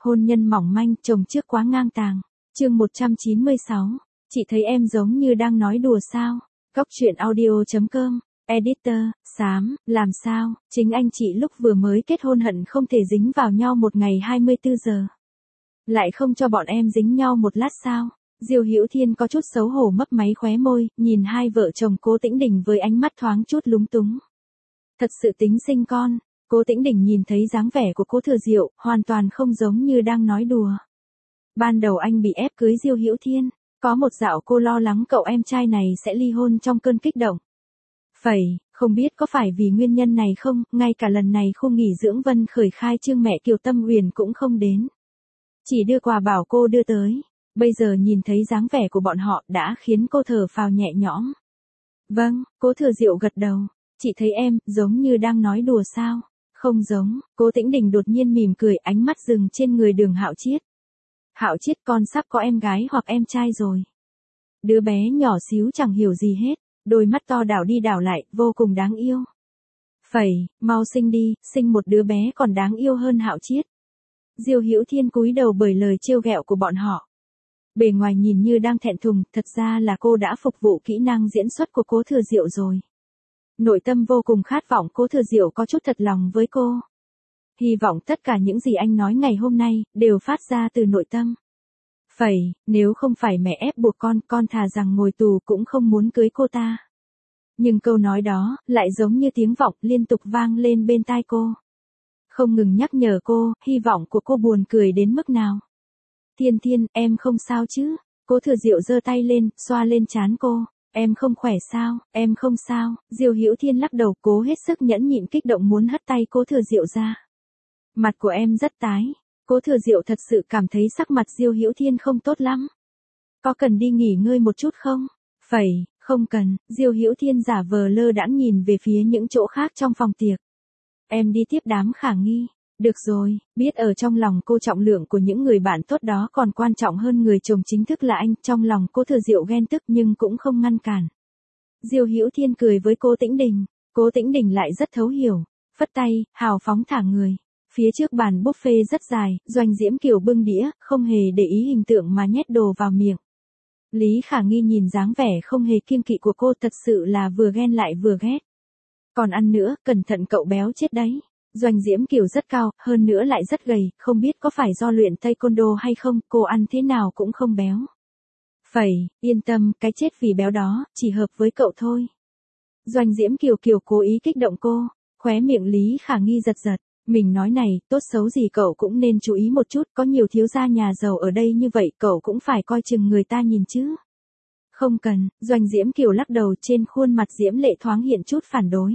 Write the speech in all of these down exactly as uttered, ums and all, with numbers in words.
Hôn nhân mỏng manh, chồng trước quá ngang tàng. Chương một trăm chín mươi sáu. Chị thấy em giống như đang nói đùa sao? Góc truyện audio chấm com. Editor, xám, làm sao? Chính anh chị lúc vừa mới kết hôn hận không thể dính vào nhau một ngày hai mươi tư giờ. Lại không cho bọn em dính nhau một lát sao? Diêu Hữu Thiên có chút xấu hổ mấp máy khóe môi, nhìn hai vợ chồng Cố Tĩnh Đình với ánh mắt thoáng chút lúng túng. Thật sự tính sinh con. Cố Tĩnh Đình nhìn thấy dáng vẻ của Cố Thừa Diệu, hoàn toàn không giống như đang nói đùa. Ban đầu anh bị ép cưới Diêu Hữu Thiên, có một dạo cô lo lắng cậu em trai này sẽ ly hôn trong cơn kích động. Phẩy, không biết có phải vì nguyên nhân này không, ngay cả lần này khu nghỉ dưỡng Vân Khởi khai trương mẹ Kiều Tâm Huyền cũng không đến. Chỉ đưa quà bảo cô đưa tới. Bây giờ nhìn thấy dáng vẻ của bọn họ đã khiến cô thở phào nhẹ nhõm. Vâng, Cố Thừa Diệu gật đầu. Chị thấy em, giống như đang nói đùa sao? Không giống. Cố Tĩnh Đình đột nhiên mỉm cười, ánh mắt dừng trên người Đường Hạo Chiết. Hạo Chiết, con sắp có em gái hoặc em trai rồi. Đứa bé nhỏ xíu chẳng hiểu gì hết, đôi mắt to đảo đi đảo lại, vô cùng đáng yêu. Phẩy, mau sinh đi, sinh một đứa bé còn đáng yêu hơn Hạo Chiết. Diêu Hữu Thiên cúi đầu bởi lời trêu ghẹo của bọn họ. Bề ngoài nhìn như đang thẹn thùng, thật ra là cô đã phục vụ kỹ năng diễn xuất của Cố Thừa Diệu rồi. Nội tâm vô cùng khát vọng Cố Thừa Diệu có chút thật lòng với cô. Hy vọng tất cả những gì anh nói ngày hôm nay, đều phát ra từ nội tâm. Phẩy, nếu không phải mẹ ép buộc con, con thà rằng ngồi tù cũng không muốn cưới cô ta. Nhưng câu nói đó, lại giống như tiếng vọng liên tục vang lên bên tai cô. Không ngừng nhắc nhở cô, hy vọng của cô buồn cười đến mức nào. Thiên Thiên, em không sao chứ? Cố Thừa Diệu giơ tay lên, xoa lên trán cô. Em không khỏe sao? Em không sao. Diêu Hữu Thiên lắc đầu, cố hết sức nhẫn nhịn kích động muốn hất tay Cố Thừa Diệu ra. Mặt của em rất tái. Cố Thừa Diệu thật sự cảm thấy sắc mặt Diêu Hữu Thiên không tốt lắm. Có cần đi nghỉ ngơi một chút không? Phẩy, không cần. Diêu Hữu Thiên giả vờ lơ đãng nhìn về phía những chỗ khác trong phòng tiệc. Em đi tiếp đám khả nghi. Được rồi, biết ở trong lòng cô trọng lượng của những người bạn tốt đó còn quan trọng hơn người chồng chính thức là anh, trong lòng Cố Thừa Diệu ghen tức nhưng cũng không ngăn cản. Diêu Hữu Thiên cười với Cố Tĩnh Đình, Cố Tĩnh Đình lại rất thấu hiểu, phất tay, hào phóng thả người. Phía trước bàn buffet rất dài, Doanh Diễm Kiều bưng đĩa, không hề để ý hình tượng mà nhét đồ vào miệng. Lý Khả Nghi nhìn dáng vẻ không hề kiêng kỵ của cô thật sự là vừa ghen lại vừa ghét. Còn ăn nữa, cẩn thận cậu béo chết đấy. Doanh Diễm Kiều rất cao, hơn nữa lại rất gầy, không biết có phải do luyện taekwondo hay không, cô ăn thế nào cũng không béo. Phẩy, yên tâm, cái chết vì béo đó, chỉ hợp với cậu thôi. Doanh Diễm Kiều Kiều cố ý kích động cô, khóe miệng Lý Khả Nghi giật giật, mình nói này, tốt xấu gì cậu cũng nên chú ý một chút, có nhiều thiếu gia nhà giàu ở đây như vậy, cậu cũng phải coi chừng người ta nhìn chứ. Không cần, Doanh Diễm Kiều lắc đầu, trên khuôn mặt Diễm Lệ thoáng hiện chút phản đối.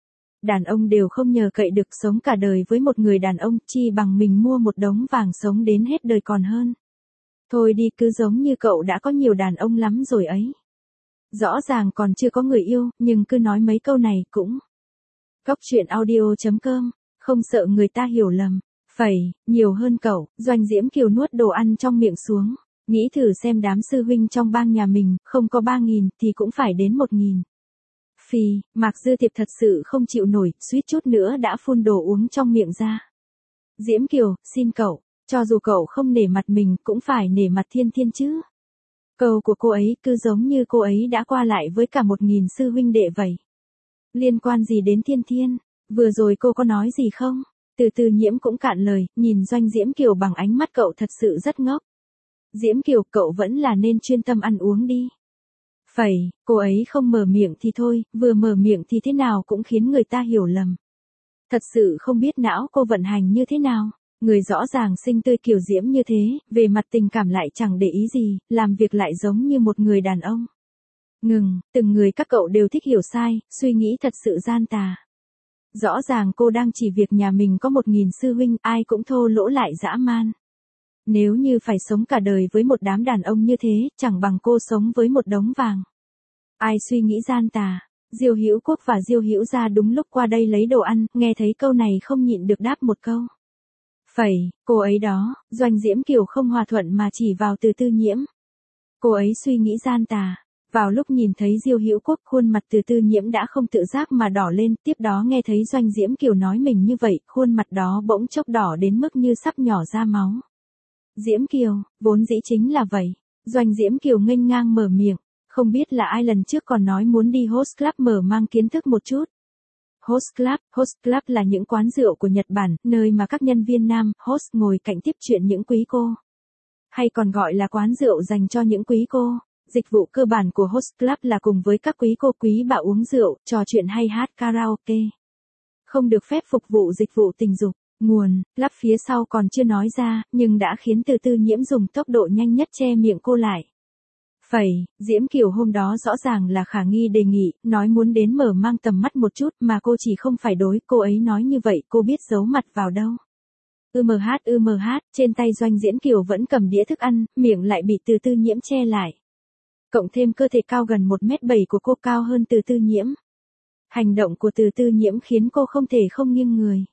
Đàn ông đều không nhờ cậy được sống cả đời với một người đàn ông, chi bằng mình mua một đống vàng sống đến hết đời còn hơn. Thôi đi, cứ giống như cậu đã có nhiều đàn ông lắm rồi ấy. Rõ ràng còn chưa có người yêu, nhưng cứ nói mấy câu này cũng. Góc truyện audio chấm com, không sợ người ta hiểu lầm. Phẩy, nhiều hơn cậu. Doanh Diễm Kiều nuốt đồ ăn trong miệng xuống, nghĩ thử xem đám sư huynh trong bang nhà mình, không có ba nghìn thì cũng phải đến một nghìn. Phì, Mạc Dư Thiệp thật sự không chịu nổi, suýt chút nữa đã phun đồ uống trong miệng ra. Diễm Kiều, xin cậu, cho dù cậu không nể mặt mình cũng phải nể mặt Thiên Thiên chứ. Câu của cô ấy cứ giống như cô ấy đã qua lại với cả một nghìn sư huynh đệ vậy. Liên quan gì đến Thiên Thiên? Vừa rồi cô có nói gì không? Từ từ Nhiễm cũng cạn lời, nhìn Doanh Diễm Kiều bằng ánh mắt cậu thật sự rất ngốc. Diễm Kiều, cậu vẫn là nên chuyên tâm ăn uống đi. Phẩy, cô ấy không mở miệng thì thôi, vừa mở miệng thì thế nào cũng khiến người ta hiểu lầm. Thật sự không biết não cô vận hành như thế nào, người rõ ràng xinh tươi kiều diễm như thế, về mặt tình cảm lại chẳng để ý gì, làm việc lại giống như một người đàn ông. Ngừng, từng người các cậu đều thích hiểu sai, suy nghĩ thật sự gian tà. Rõ ràng cô đang chỉ việc nhà mình có một nghìn sư huynh, ai cũng thô lỗ lại dã man. Nếu như phải sống cả đời với một đám đàn ông như thế, chẳng bằng cô sống với một đống vàng. Ai suy nghĩ gian tà? Diêu Hữu Quốc và Diêu Hữu Gia đúng lúc qua đây lấy đồ ăn, nghe thấy câu này không nhịn được đáp một câu. Phẩy, cô ấy đó. Doanh Diễm Kiều không hòa thuận mà chỉ vào Từ Tư Nhiễm. Cô ấy suy nghĩ gian tà. Vào lúc nhìn thấy Diêu Hữu Quốc, khuôn mặt Từ Tư Nhiễm đã không tự giác mà đỏ lên, tiếp đó nghe thấy Doanh Diễm Kiều nói mình như vậy, khuôn mặt đó bỗng chốc đỏ đến mức như sắp nhỏ ra máu. Diễm Kiều, vốn dĩ chính là vậy. Doanh Diễm Kiều nghênh ngang mở miệng, không biết là ai lần trước còn nói muốn đi Host Club mở mang kiến thức một chút. Host Club, Host Club là những quán rượu của Nhật Bản, nơi mà các nhân viên nam, host ngồi cạnh tiếp chuyện những quý cô. Hay còn gọi là quán rượu dành cho những quý cô. Dịch vụ cơ bản của Host Club là cùng với các quý cô quý bà uống rượu, trò chuyện hay hát karaoke. Không được phép phục vụ dịch vụ tình dục. Nguồn, lắp phía sau còn chưa nói ra, nhưng đã khiến Từ Tư Nhiễm dùng tốc độ nhanh nhất che miệng cô lại. Phẩy, Diễm Kiều hôm đó rõ ràng là khả nghi đề nghị, nói muốn đến mở mang tầm mắt một chút mà cô chỉ không phải đối, cô ấy nói như vậy cô biết giấu mặt vào đâu. Ư mh ư mh, trên tay Doanh Diễm Kiều vẫn cầm đĩa thức ăn, miệng lại bị Từ Tư Nhiễm che lại. Cộng thêm cơ thể cao gần một mét bảy của cô cao hơn Từ Tư Nhiễm. Hành động của Từ Tư Nhiễm khiến cô không thể không nghiêng người.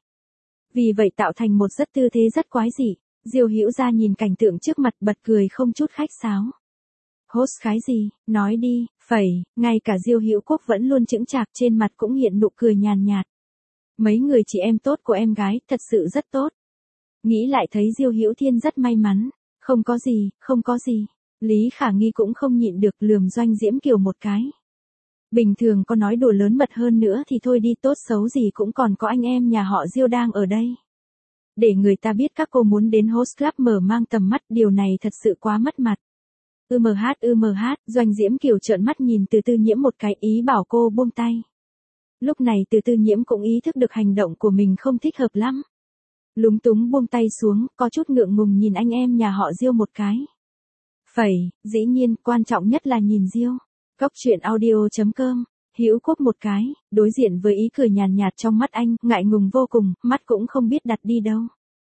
Vì vậy tạo thành một rất tư thế rất quái dị. Diêu Hữu Gia nhìn cảnh tượng trước mặt bật cười không chút khách sáo. Host khái gì, nói đi, phẩy, ngay cả Diêu Hữu Quốc vẫn luôn chững chạc trên mặt cũng hiện nụ cười nhàn nhạt. Mấy người chị em tốt của em gái, thật sự rất tốt. Nghĩ lại thấy Diêu Hữu Thiên rất may mắn. Không có gì, không có gì. Lý Khả Nghi cũng không nhịn được lườm Doanh Diễm Kiều một cái. Bình thường có nói đùa lớn mật hơn nữa thì thôi đi, tốt xấu gì cũng còn có anh em nhà họ Diêu đang ở đây. Để người ta biết các cô muốn đến Host Club mở mang tầm mắt, điều này thật sự quá mất mặt. Ư mh ư mh, Doanh Diễm Kiều trợn mắt nhìn Từ Tư Nhiễm một cái, ý bảo cô buông tay. Lúc này Từ Tư Nhiễm cũng ý thức được hành động của mình không thích hợp lắm. Lúng túng buông tay xuống, có chút ngượng ngùng nhìn anh em nhà họ Diêu một cái. Phẩy, dĩ nhiên, quan trọng nhất là nhìn Diêu. Góc truyện audio chấm com, Hữu Quốc một cái, đối diện với ý cười nhàn nhạt trong mắt anh, ngại ngùng vô cùng, mắt cũng không biết đặt đi đâu.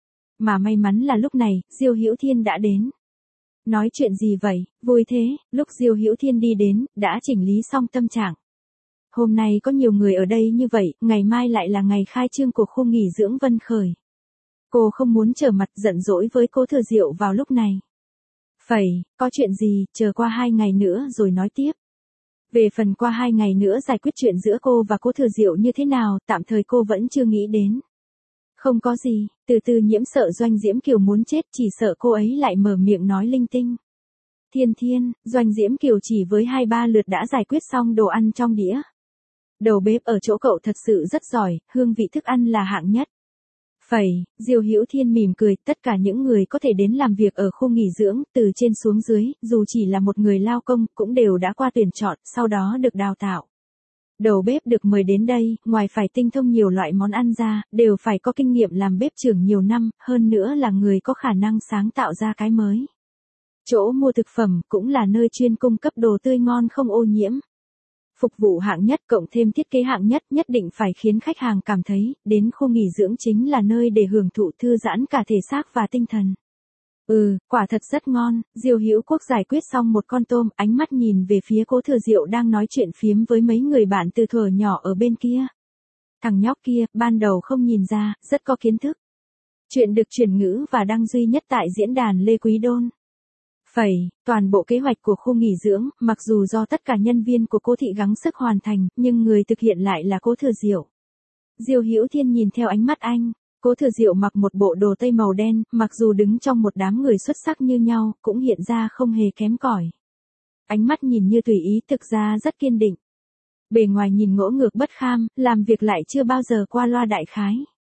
Mà may mắn là lúc này, Diêu Hữu Thiên đã đến. Nói chuyện gì vậy, vui thế, lúc Diêu Hữu Thiên đi đến, đã chỉnh lý xong tâm trạng. Hôm nay có nhiều người ở đây như vậy, ngày mai lại là ngày khai trương của khu nghỉ dưỡng Vân Khởi. Cô không muốn trở mặt giận dỗi với Cố Thừa Diệu vào lúc này. Phẩy, có chuyện gì, chờ qua hai ngày nữa rồi nói tiếp. Về phần qua hai ngày nữa giải quyết chuyện giữa cô và Cố Thừa Diệu như thế nào, tạm thời cô vẫn chưa nghĩ đến. Không có gì, Từ Tư Nhiễm sợ Doanh Diễm Kiều muốn chết, chỉ sợ cô ấy lại mở miệng nói linh tinh. Thiên Thiên, Doanh Diễm Kiều chỉ với hai ba lượt đã giải quyết xong đồ ăn trong đĩa. Đầu bếp ở chỗ cậu thật sự rất giỏi, hương vị thức ăn là hạng nhất. Phẩy, Diêu Hữu Thiên mỉm cười, tất cả những người có thể đến làm việc ở khu nghỉ dưỡng, từ trên xuống dưới, dù chỉ là một người lao công, cũng đều đã qua tuyển chọn, sau đó được đào tạo. Đầu bếp được mời đến đây, ngoài phải tinh thông nhiều loại món ăn ra, đều phải có kinh nghiệm làm bếp trưởng nhiều năm, hơn nữa là người có khả năng sáng tạo ra cái mới. Chỗ mua thực phẩm cũng là nơi chuyên cung cấp đồ tươi ngon không ô nhiễm. Phục vụ hạng nhất cộng thêm thiết kế hạng nhất, nhất định phải khiến khách hàng cảm thấy, đến khu nghỉ dưỡng chính là nơi để hưởng thụ thư giãn cả thể xác và tinh thần. Ừ, quả thật rất ngon. Diêu Hữu Quốc giải quyết xong một con tôm, ánh mắt nhìn về phía Cố Thừa Diệu đang nói chuyện phiếm với mấy người bạn từ thuở nhỏ ở bên kia. Thằng nhóc kia, ban đầu không nhìn ra, rất có kiến thức. Chuyện được chuyển ngữ và đăng duy nhất tại diễn đàn Lê Quý Đôn. Phẩy, toàn bộ kế hoạch của khu nghỉ dưỡng, mặc dù do tất cả nhân viên của Cố thị gắng sức hoàn thành, nhưng người thực hiện lại là Cố Thừa Diệu. Diêu Hữu Thiên nhìn theo ánh mắt anh. Cố Thừa Diệu mặc một bộ đồ tây màu đen, mặc dù đứng trong một đám người xuất sắc như nhau, cũng hiện ra không hề kém cỏi. Ánh mắt nhìn như tùy ý, thực ra rất kiên định. Bề ngoài nhìn ngỗ ngược bất kham, làm việc lại chưa bao giờ qua loa đại khái.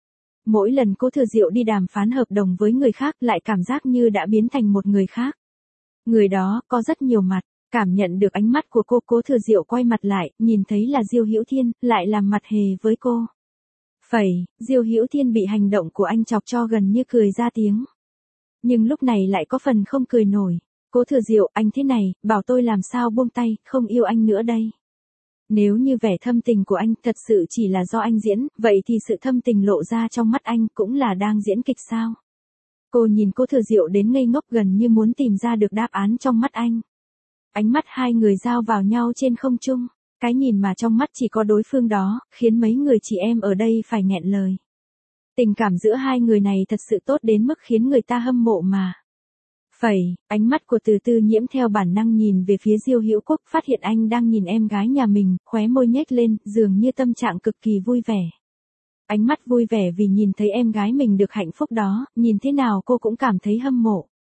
Mỗi lần Cố Thừa Diệu đi đàm phán hợp đồng với người khác lại cảm giác như đã biến thành một người khác. Người đó có rất nhiều mặt, cảm nhận được ánh mắt của cô, Cố Thừa Diệu quay mặt lại, nhìn thấy là Diêu Hữu Thiên, lại làm mặt hề với cô. Phẩy, Diêu Hữu Thiên bị hành động của anh chọc cho gần như cười ra tiếng. Nhưng lúc này lại có phần không cười nổi. Cố Thừa Diệu, anh thế này, bảo tôi làm sao buông tay, không yêu anh nữa đây. Nếu như vẻ thâm tình của anh thật sự chỉ là do anh diễn, vậy thì sự thâm tình lộ ra trong mắt anh cũng là đang diễn kịch sao? Cô nhìn Cố Thừa Diệu đến ngây ngốc, gần như muốn tìm ra được đáp án trong mắt anh. Ánh mắt hai người giao vào nhau trên không trung. Cái nhìn mà trong mắt chỉ có đối phương đó, khiến mấy người chị em ở đây phải nghẹn lời. Tình cảm giữa hai người này thật sự tốt đến mức khiến người ta hâm mộ mà. Phẩy, ánh mắt của Từ Tư Nhiễm theo bản năng nhìn về phía Diêu Hữu Quốc, phát hiện anh đang nhìn em gái nhà mình, khóe môi nhếch lên, dường như tâm trạng cực kỳ vui vẻ. Ánh mắt vui vẻ vì nhìn thấy em gái mình được hạnh phúc đó, nhìn thế nào cô cũng cảm thấy hâm mộ.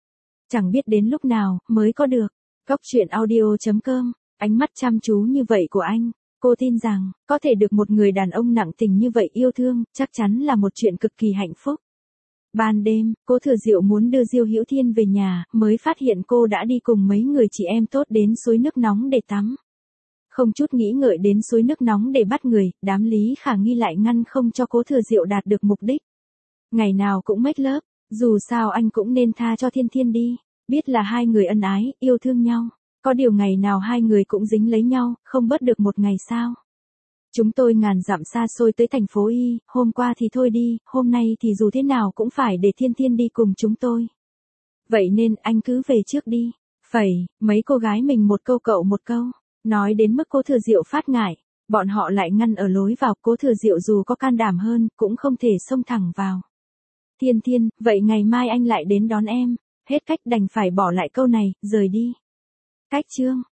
Chẳng biết đến lúc nào mới có được. Cóc truyện audio chấm com, ánh mắt chăm chú như vậy của anh, cô tin rằng, có thể được một người đàn ông nặng tình như vậy yêu thương, chắc chắn là một chuyện cực kỳ hạnh phúc. Ban đêm, Cố Thừa Diệu muốn đưa Diêu Hữu Thiên về nhà, mới phát hiện cô đã đi cùng mấy người chị em tốt đến suối nước nóng để tắm. Không chút nghĩ ngợi đến suối nước nóng để bắt người, đám Lý Khả Nghi lại ngăn không cho Cố Thừa Diệu đạt được mục đích. Ngày nào cũng make love, dù sao anh cũng nên tha cho Thiên Thiên đi, biết là hai người ân ái, yêu thương nhau. Có điều ngày nào hai người cũng dính lấy nhau, không bớt được một ngày sao. Chúng tôi ngàn dặm xa xôi tới thành phố Y, hôm qua thì thôi đi, hôm nay thì dù thế nào cũng phải để Thiên Thiên đi cùng chúng tôi. Vậy nên anh cứ về trước đi. Phẩy, mấy cô gái mình một câu cậu một câu. Nói đến mức Cố Thừa Diệu phát ngại, bọn họ lại ngăn ở lối vào. Cố Thừa Diệu dù có can đảm hơn, cũng không thể xông thẳng vào. Thiên Thiên, vậy ngày mai anh lại đến đón em. Hết cách đành phải bỏ lại câu này, rời đi. Cách chương